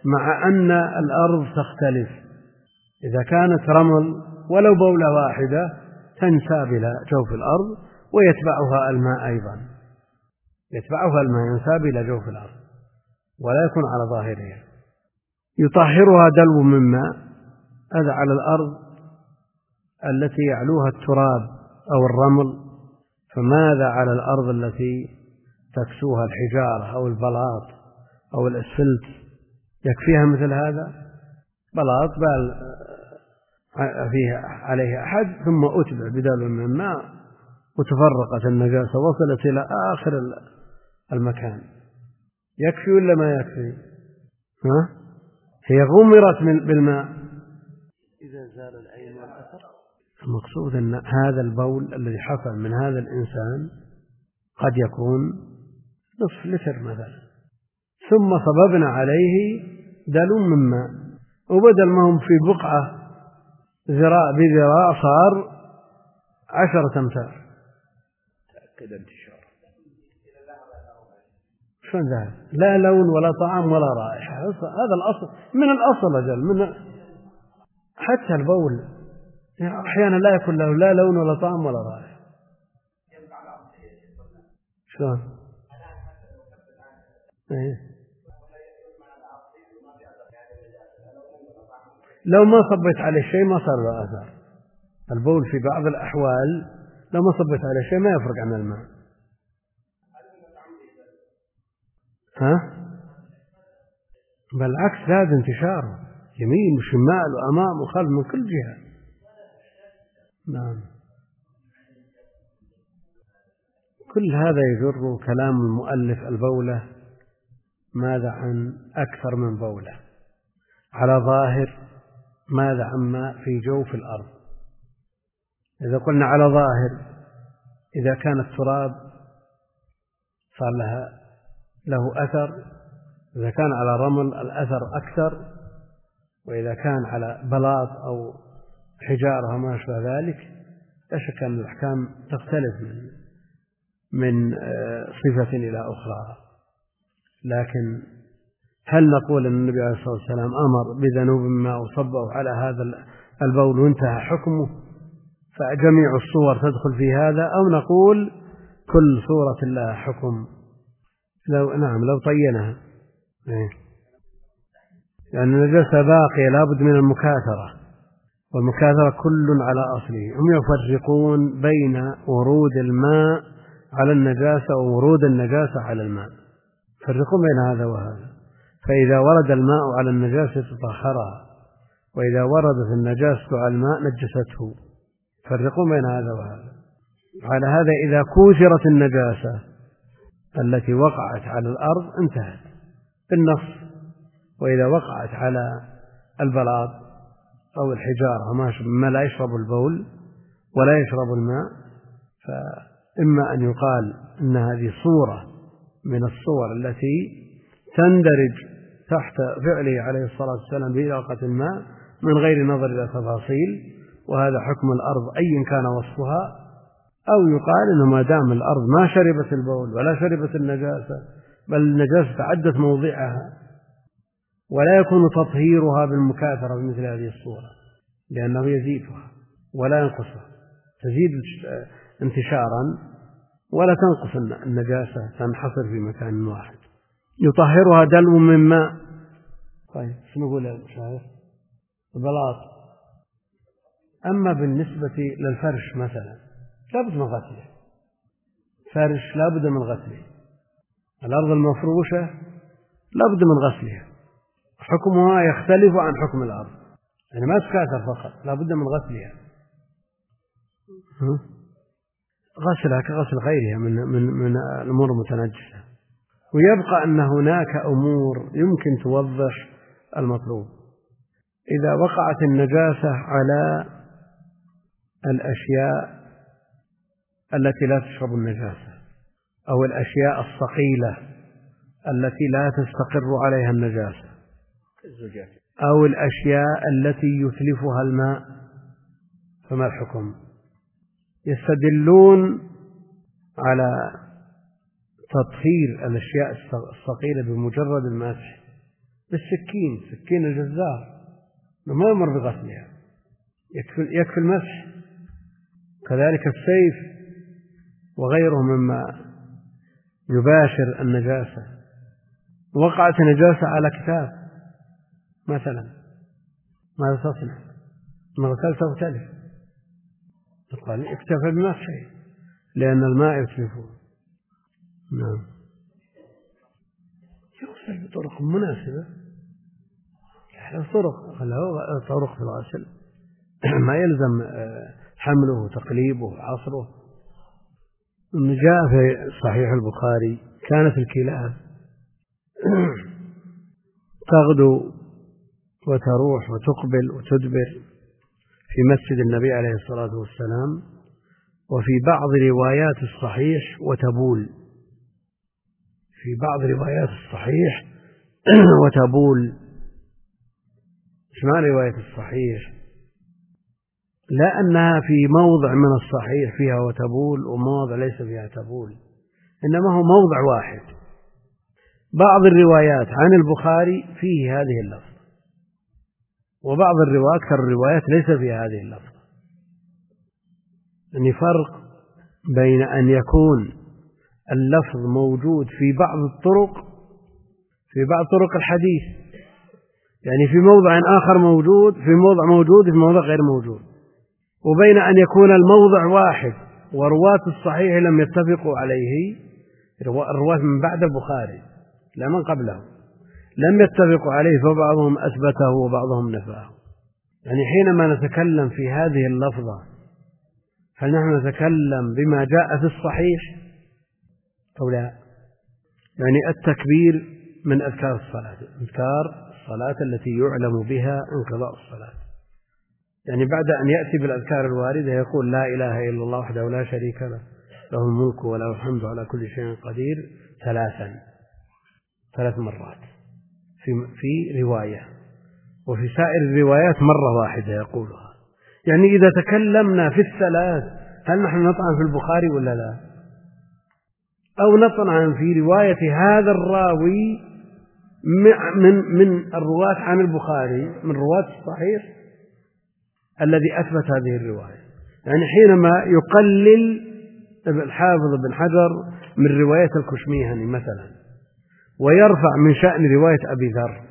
مع أن الأرض تختلف. إذا كانت رمل ولو بولة واحدة تنساب إلى جوف الأرض ويتبعها الماء أيضا، يتبعها الماء ينساب إلى جوف الأرض ولا يكون على ظاهرها. يطهرها دلو من ماء، هذا على الأرض التي يعلوها التراب أو الرمل، فماذا على الأرض التي تكسوها الحجارة أو البلاط أو الأسفلت؟ يكفيها مثل هذا؟ بلاط بال فيه عليه أحد ثم أتبع بدلو من ماء وتفرقت النجاسة وصلت إلى آخر المكان، يكفي ولا ما يكفي؟ ها؟ هي غمرت بالماء إذا زال العين والأثر. المقصود أن هذا البول الذي حصل من هذا الإنسان قد يكون نصف لتر مثلا، ثم صببنا عليه دلو من ماء، وبدل ما هم في بقعة ذراع بذراع صار عشرة أمتار. تأكد انتشار. شلون ذهب؟ لا لون ولا طعم ولا رائحة. هذا الأصل من الأصل أجل من حتى البول أحيانا لا يكون له لا لون ولا طعم ولا رائحة. شلون؟ إيه؟ لو ما صبيت عليه شيء ما صار له أثر. البول في بعض الأحوال لو ما صبيت عليه شيء ما يفرق عن الماء. ها؟ بالعكس زاد انتشاره يمين وشمال وأمام وخلف من كل جهة. نعم. كل هذا يجر كلام المؤلف البولة ماذا عن أكثر من بولة، على ظاهر ماذا عما في جوف الأرض. إذا قلنا على ظاهر إذا كان التراب صار لها له أثر، إذا كان على رمل الأثر أكثر، وإذا كان على بلاط أو حجارة وما أشبه ذلك لا شك أن الأحكام تختلف من من صفة إلى أخرى. لكن هل نقول أن النبي عليه الصلاة والسلام أمر بذنوب ما وصبه على هذا البول وانتهى حكمه فجميع الصور تدخل في هذا، أو نقول كل صورة لها حكم؟ لو نعم لو طينها لأن يعني النجاسة باقية لابد من المكاثرة، والمكاثرة كل على أصله. هم يفرقون بين ورود الماء على النجاسة وورود النجاسة على الماء، يفرقون بين هذا وهذا. فإذا ورد الماء على النجاسة طهرها، وإذا وردت النجاسة على الماء نجسته، يفرقون بين هذا وهذا. على هذا إذا كوثرت النجاسة التي وقعت على الأرض انتهت بالنص، وإذا وقعت على البلاط أو الحجارة ما لا يشرب البول ولا يشرب الماء، فإما أن يقال أن هذه صورة من الصور التي تندرج تحت فعله عليه الصلاة والسلام بإراقة الماء من غير نظر إلى تفاصيل، وهذا حكم الأرض أي كان وصفها، أو يقال إنه ما دام الأرض ما شربت البول ولا شربت النجاسة بل النجاسة تعدت موضعها، ولا يكون تطهيرها بالمكاثرة بمثل هذه الصورة، لأنه يزيدها ولا ينقصها، تزيد انتشارا ولا تنقص النجاسة، تنحصر في مكان واحد. يطهرها دلو من ماء. طيب شنو نقول يا شايف؟ البلاط. أما بالنسبة للفرش مثلا لابد من غسله، فرش لابد من غسله، الأرض المفروشة لابد من غسلها، حكمها يختلف عن حكم الأرض، يعني ما تكاثر فقط، لابد من غسلها، غسلها كغسل غيرها من من من الأمور المتنجسة. ويبقى أن هناك أمور يمكن توضح المطلوب. إذا وقعت النجاسة على الأشياء التي لا تشرب النجاسة، أو الأشياء الصقيلة التي لا تستقر عليها النجاسة، أو الأشياء التي يتلفها الماء، فما الحكم؟ يستدلون على تطهير الأشياء الصقيلة بمجرد المسح بالسكين، سكين الجزار ما يمر بغسلها، يكفي, يكفي المسح. كذلك السيف وغيره مما يباشر النجاسة. وقعت نجاسة على كتاب مثلا، ماذا تصنع؟ إن غسلته تلف، قال اكتفى بمسحه لأن الماء يتلفه. نعم، يغسل بطرق مناسبة، له طرق له طرق في الغسل ما يلزم حمله وتقليبه وعصره. جاء في صحيح البخاري كانت الكلاب تغدو وتروح وتقبل وتدبر في مسجد النبي عليه الصلاة والسلام، وفي بعض روايات الصحيح وتبول، في بعض روايات الصحيح وتبول. اسمها رواية الصحيح لا أنها في موضع من الصحيح فيها وتبول وموضع ليس فيها تبول، إنما هو موضع واحد. بعض الروايات عن البخاري فيه هذه اللفظة، وبعض الروايات أكثر الروايات ليس فيها هذه اللفظة. يعني فرق بين أن يكون اللفظ موجود في بعض الطرق، في بعض طرق الحديث، يعني في موضع آخر موجود، في موضع موجود في موضع غير موجود، وبين أن يكون الموضع واحد ورواة الصحيح لم يتفقوا عليه، الرواة من بعد البخاري لا من قبله لم يتفقوا عليه، فبعضهم أثبته وبعضهم نفاه. يعني حينما نتكلم في هذه اللفظة هل نحن نتكلم بما جاء في الصحيح أو لا؟ يعني التكبير من أذكار الصلاة، أذكار الصلاة التي يعلم بها انقضاء الصلاة، يعني بعد أن يأتي بالأذكار الواردة يقول لا إله إلا الله وحده لا شريك له، له الملك وله الحمد على كل شيء قدير، ثلاثا ثلاث مرات في في رواية، وفي سائر الروايات مرة واحدة يقولها. يعني إذا تكلمنا في الثلاث هل نحن نطعن في البخاري ولا لا؟ أو نطعن في رواية هذا الراوي من من الرواة عن البخاري، من رواة الصحيح الذي أثبت هذه الرواية. يعني حينما يقلل الحافظ بن حجر من رواية الكشميهني مثلا ويرفع من شأن رواية أبي ذر،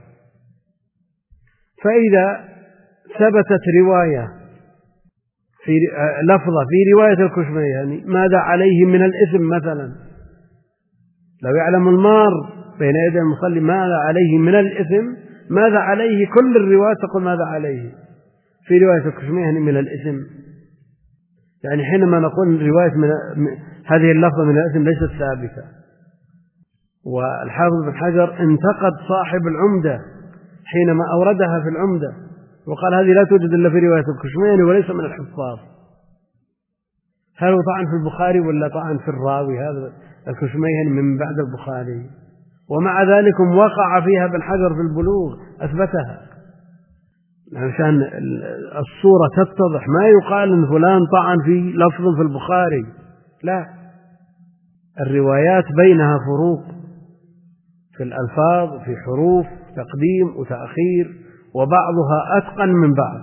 فإذا ثبتت رواية في لفظة في رواية الكشميهني ماذا عليه من الإثم مثلا، لو يعلم المار بين يدي المصلي ماذا عليه من الإثم، ماذا عليه كل الروايات تقول ماذا عليه في رواية الكشميهني من الإثم. يعني حينما نقول رواية من هذه اللفظة من الإثم ليست ثابتة. والحافظ بن حجر انتقد صاحب العمدة حينما أوردها في العمدة وقال هذه لا توجد إلا في رواية الكشميهني وليس من الحفاظ. هل هو طعن في البخاري ولا طعن في الراوي هذا الكشميهني من بعد البخاري؟ ومع ذلك وقع فيها ابن حجر في البلوغ أثبتها عشان الصورة تتضح، ما يقال إن فلان طعن في لفظ في البخاري، لا، الروايات بينها فروق في الألفاظ، في حروف تقديم وتأخير، وبعضها أتقن من بعض،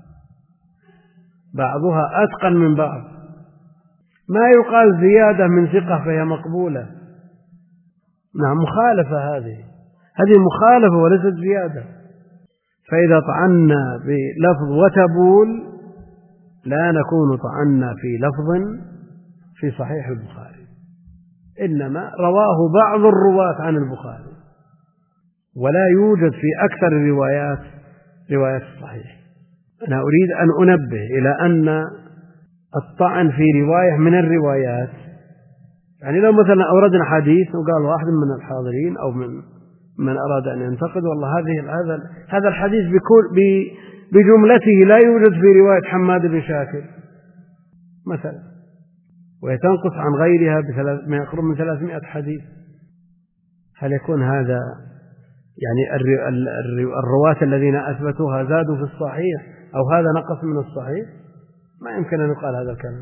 بعضها أتقن من بعض. ما يقال زيادة من ثقة فهي مقبولة، نعم مخالفة، هذه هذه مخالفة وليست زيادة. فإذا طعنا بلفظ وتبول لا نكون طعنا في لفظ في صحيح البخاري، إنما رواه بعض الرواة عن البخاري، ولا يوجد في أكثر الروايات روايات الصحيح. أنا أريد أن أنبه إلى أن الطعن في رواية من الروايات، يعني لو مثلا أوردنا حديث وقال واحد من الحاضرين أو من من أراد أن ينتقد والله هذه هذا هذا الحديث بكل بجملته لا يوجد في رواية حماد بن شاكر مثلا، ويتنقص عن غيرها ما يقرب من ثلاثمائة حديث، هل يكون هذا يعني الرواة الذين أثبتوها زادوا في الصحيح أو هذا نقص من الصحيح؟ ما يمكن أن يقال هذا الكلام،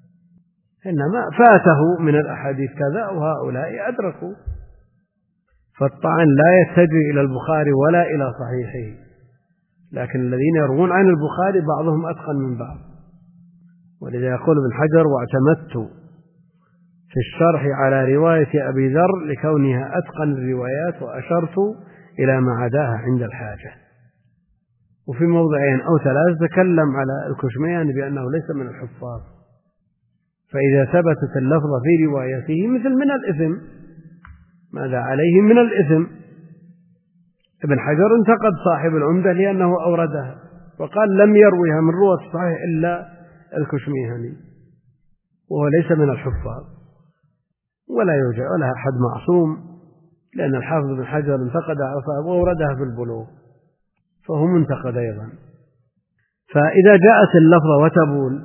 إنما فاته من الأحاديث كذا وهؤلاء أدركوا. فالطعن لا يتجه إلى البخاري ولا إلى صحيحه، لكن الذين يروون عن البخاري بعضهم أتقن من بعض. ولذا يقول ابن حجر: واعتمدت في الشرح على رواية أبي ذر لكونها أتقن الروايات، وأشرت إلى ما عداها عند الحاجة. وفي موضعين أو ثلاث تكلم على الكشميهاني بأنه ليس من الحفاظ، فإذا ثبتت اللفظة في روايته مثل من الإثم، ماذا عليه من الإثم؟ ابن حجر انتقد صاحب العمدة لأنه أوردها وقال: لم يرويها من رواة الصحيح إلا الكشميهاني، وهو ليس من الحفاظ، ولا يوجد ولا أحد معصوم، لأن الحافظ ابن حجر انتقد على صاحب وأوردها في البلوغ، فهو منتقد أيضا. فإذا جاءت اللفظة وتبول،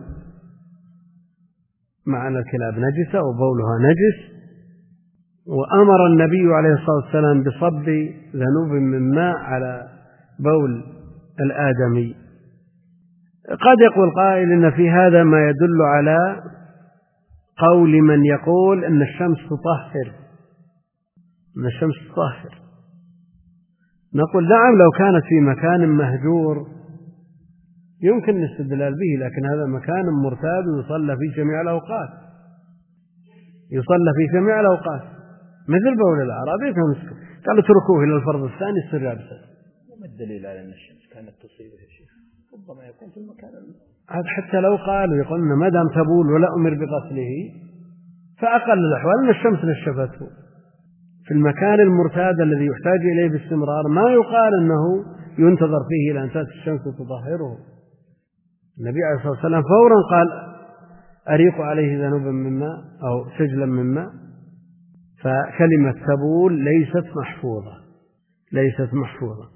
معنى الكلاب نجسة وبولها نجس، وأمر النبي عليه الصلاة والسلام بصب ذنوب من ماء على بول الآدمي، قد يقول قائل إن في هذا ما يدل على قول من يقول أن الشمس تطهر، أن الشمس تطهر. نقول نعم، لو كانت في مكان مهجور يمكن الاستدلال به، لكن هذا مكان مرتاد يصلى في جميع الأوقات، يصلى في جميع الأوقات، مثل بول الأعرابي. قالوا اتركوه إلى الفرض الثاني يصير يابسا. ما الدليل على أن الشمس كانت تصيبه يا شيخ؟ ربما يكون في المكان هذا حتى لو قالوا يقولون ما دام تبول ولا أمر بغسله، فأقل الأحوال أن الشمس نشفته في المكان المرتاد الذي يحتاج إليه باستمرار، ما يقال أنه ينتظر فيه إلى أن تأتي الشمس تطهره. النبي عليه الصلاة والسلام فورا قال: أريق عليه ذنوبا من ماء أو سجلا من ماء. فكلمة تبول ليست محفوظة، ليست محفوظة.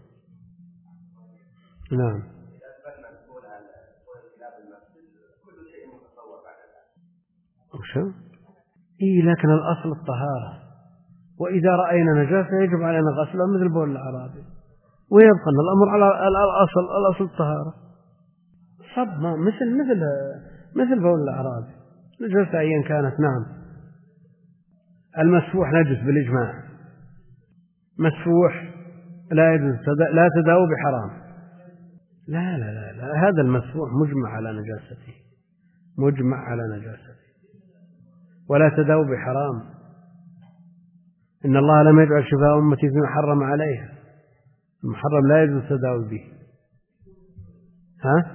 نعم. وشو؟ إيه، لكن الأصل الطهارة، وإذا رأينا نجاسة يجب علينا غسلها مثل بول الأعرابي، ويبقى الأمر على الأصل، الأصل الطهارة. صب ما مثل مثل مثل بول الأعرابي، نجاسة أيا كانت. نعم. المسفوح نجس بالإجماع، مسفوح لا يجوز، لا تداوي بحرام. لا لا لا, لا. هذا المسفوح مجمع على نجاسته، مجمع على نجاسته، ولا تداوي بحرام. إن الله لم يجعل شفاء أمتي فيما حرم عليها، المحرم لا يجوز التداوي به. ها؟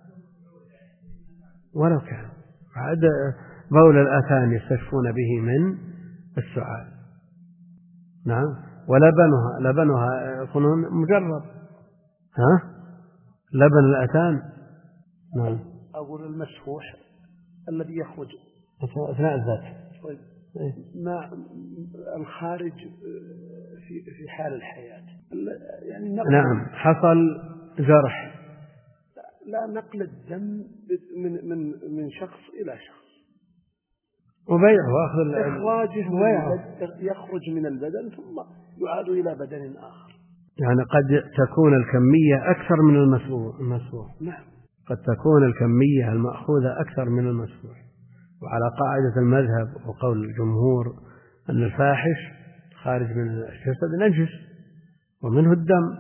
ولو كان عاد بول الآثام يستشفون به من السعال. نعم. ولبنها، لبنها يكون مجرد. ها؟ لبن الآثام. نعم. أقول المسفوح الذي يخرج أثناء الذات، ما الخارج في في حال الحياة، يعني نعم، حصل جرح، لا نقل الدم من من من شخص إلى شخص، وبيعه وأخذ إخراجه يخرج من البدن ثم يعاد إلى بدن آخر. يعني قد تكون الكمية أكثر من المسفوح. نعم. قد تكون الكمية المأخوذة أكثر من المسفوح. وعلى قاعدة المذهب وقول الجمهور أن الفاحش خارج من الجسد نجس ومنه الدم،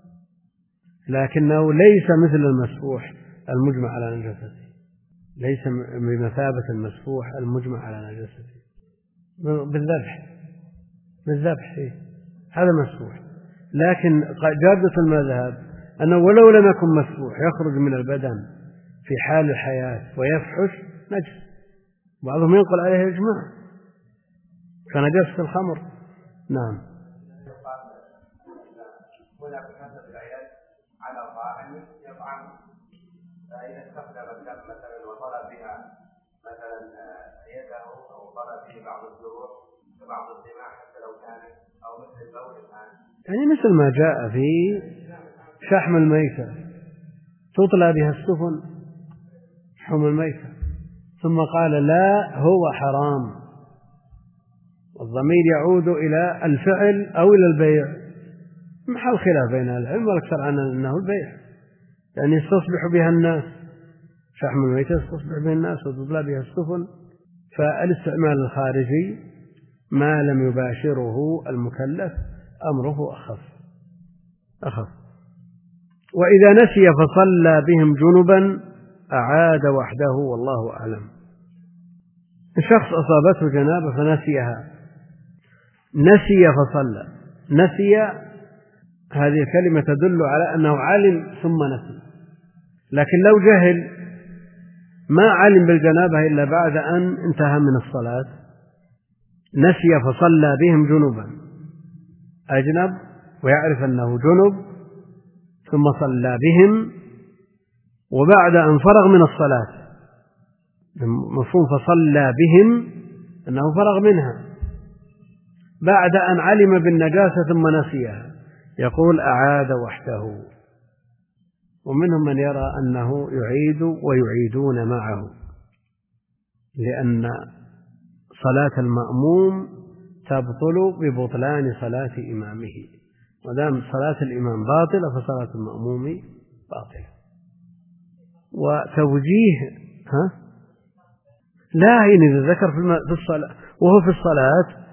لكنه ليس مثل المسفوح المجمع على نجاسته، ليس بمثابة المسفوح المجمع على نجاسته. بالذبح، بالذبح هذا مسفوح. لكن جادة المذهب أنه ولو لم يكن مسفوح يخرج من البدن في حال الحياة ويفحش نجس. بعضهم ينقل عليه إجماع كنجاسة الخمر. نعم. هنا بحسب العيال على طاعم يطعم، فإذا استخدم الدم مثلا وضرب بها مثلا يده أو ضرب به بعض الجروح كبعض الدماء حتى لو كانت أو مثل البول الآن، يعني مثل ما جاء في شحم الميتة تطلى بها السفن، شحم الميتة، ثم قال لا هو حرام، والضمير يعود إلى الفعل أو إلى البيع، محل خلاف بين العلم والأكثر عنه أنه البيع، يعني يستصبح بها الناس، شحم الميتة يستصبح بها الناس وتطلى بها السفن. فالاستعمال الخارجي ما لم يباشره المكلف أمره أخف أخف. وإذا نسي فصلى بهم جنبا أعاد وحده والله أعلم. الشخص أصابته جنابة فنسيها، نسي فصلى. نسي هذه الكلمة تدل على أنه علم ثم نسي، لكن لو جهل ما علم بالجنابة إلا بعد أن انتهى من الصلاة، نسي فصلى بهم جنبا، أجنب ويعرف أنه جنب ثم صلى بهم، وبعد أن فرغ من الصلاة، مفهوم فصلى بهم أنه فرغ منها، بعد أن علم بالنجاسة ثم نسيها، يقول أعاد وحده. ومنهم من يرى أنه يعيد ويعيدون معه، لأن صلاة المأموم تبطل ببطلان صلاة إمامه، ودام صلاة الإمام باطلة فصلاة المأموم باطلة. وتوجيه ها لا إن ذكر في الصلاة وهو في الصلاة،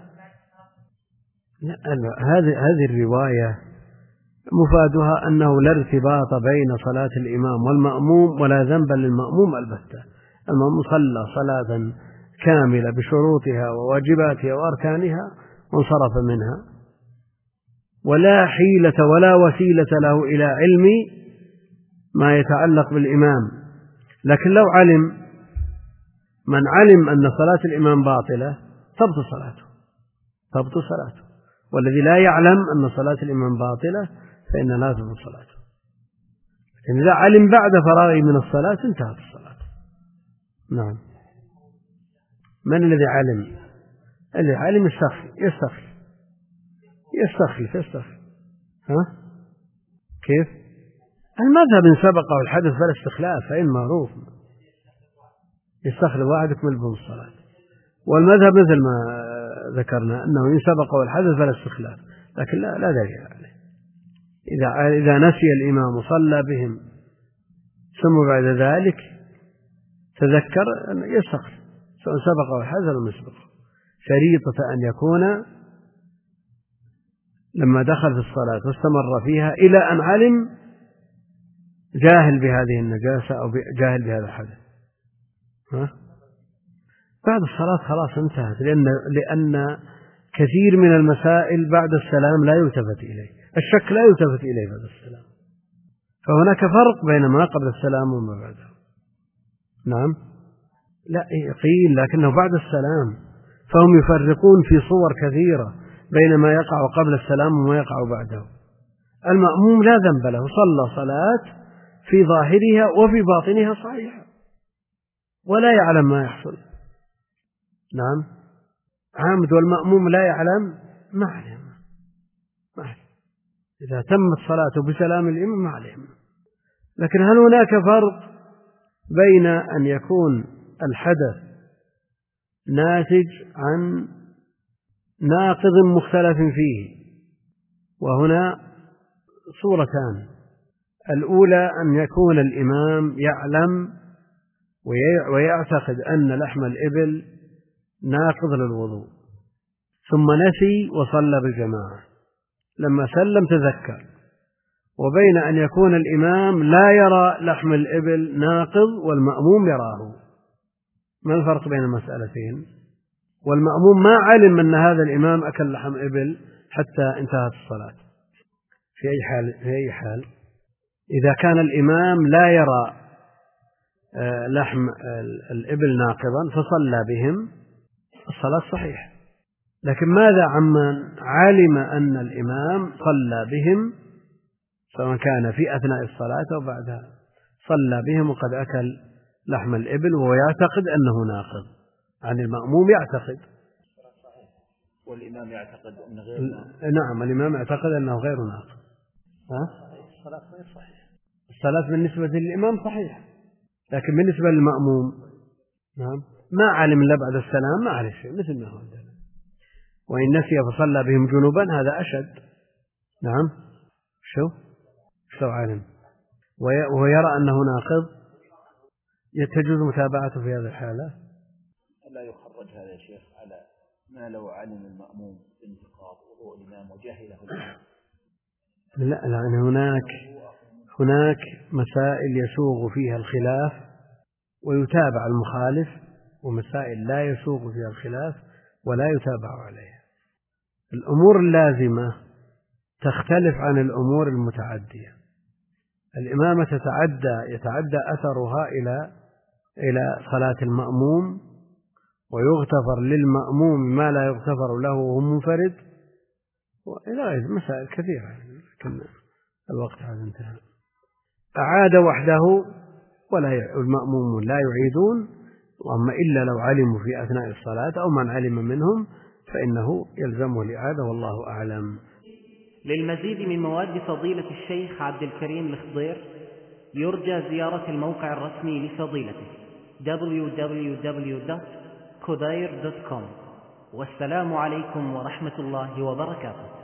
هذه هذه الرواية مفادها أنه لا ارتباط بين صلاة الإمام والمأموم، ولا ذنب للمأموم البتة. المأموم صلى صلاة كاملة بشروطها وواجباتها وأركانها وانصرف منها، ولا حيلة ولا وسيلة له إلى علم ما يتعلق بالإمام. لكن لو علم من علم أن صلاة الإمام باطلة تبطل صلاته تبطل صلاته والذي لا يعلم أن صلاة الإمام باطلة فإن لا تبطل صلاته. لكن إذا علم بعد فراغه من الصلاة انتهت الصلاة. نعم. من الذي علم؟ الذي علم يستخفي يستخفي يستخفي يستخفي ها كيف؟ المذهب إن سبقه الحدث فلا استخلاف، فإن معروف يستخلف واحد يكمل بهم الصلاة. والمذهب مثل ما ذكرنا أنه إن سبقه الحدث فلا استخلاف، لكن لا لا دليل عليه. إذا إذا نسي الإمام وصلى بهم ثم بعد ذلك تذكر يستخلف، سواء سبقه الحدث أو لم يسبقه. شريطة أن يكون لما دخل في الصلاة واستمر فيها إلى أن علم جاهل بهذه النجاسة أو جاهل بهذا الحدث، ها؟ بعد الصلاة خلاص انتهت، لأن لأن كثير من المسائل بعد السلام لا يلتفت إليه، الشك لا يلتفت إليه بعد السلام، فهناك فرق بين ما قبل السلام وما بعده. نعم، لا قيل لكنه بعد السلام، فهم يفرقون في صور كثيرة بين ما يقع قبل السلام وما يقع بعده. المأموم لا ذنب له، صلى صلاة في ظاهرها وفي باطنها صحيحة ولا يعلم ما يحصل. نعم، عامد والمأموم لا يعلم ما عليه ما عليه. إذا تمت صلاته بسلام الإمام ما عليه. لكن هل هناك فرق بين أن يكون الحدث ناتج عن ناقض مختلف فيه؟ وهنا صورتان: الأولى أن يكون الإمام يعلم ويعتقد أن لحم الإبل ناقض للوضوء ثم نسي وصلى بالجماعة، لما سلم تذكر. وبين أن يكون الإمام لا يرى لحم الإبل ناقض والمأموم يراه. ما الفرق بين المسألتين؟ والمأموم ما علم أن هذا الإمام أكل لحم إبل حتى انتهت الصلاة. في أي حال في أي حال إذا كان الإمام لا يرى لحم الإبل ناقضا فصلى بهم الصلاة صحيحة. لكن ماذا عمن علم أن الإمام صلى بهم سواء كان في أثناء الصلاة أو بعدها، صلى بهم وقد أكل لحم الإبل وهو يعتقد أنه ناقض، عن المأموم يعتقد والإمام يعتقد أنه غير ناقض. نعم، الإمام يعتقد أنه غير ناقض. ها؟ الصلاة غير صحيحة. الصلاة بالنسبة للإمام صحيحة، لكن بالنسبة للمأموم نعم ما علم إلا بعد السلام، ما عليه شيء، مثل ما هو عندنا. وإن نسي فصلى بهم جنوبا هذا أشد. نعم، شو شو عالم وهو يرى أنه ناقض، يتجوز متابعته في هذه الحالة. لا يخرج هذا يا شيخ على ما لو علم المأموم بانتقاض وضوء الإمام وجهله الإمام؟ لا لأن هناك هناك مسائل يسوغ فيها الخلاف ويتابع المخالف، ومسائل لا يسوغ فيها الخلاف ولا يتابع عليها. الأمور اللازمة تختلف عن الأمور المتعدية. الإمامة تتعدى يتعدى أثرها إلى إلى صلاة المأموم، ويغتفر للمأموم ما لا يغتفر له وهو منفرد، وإلى غير مسائل كثيرة، لكن الوقت هذا انتهى. أعاد وحده ولا المأموم لا يعيدون، وأما إلا لو علموا في أثناء الصلاة أو من علم منهم فإنه يلزمه الإعادة، والله أعلم. للمزيد من مواد فضيلة الشيخ عبد الكريم الخضير يرجى زيارة الموقع الرسمي لفضيلته دبليو دبليو دبليو دوت كوداير دوت كوم. والسلام عليكم ورحمة الله وبركاته.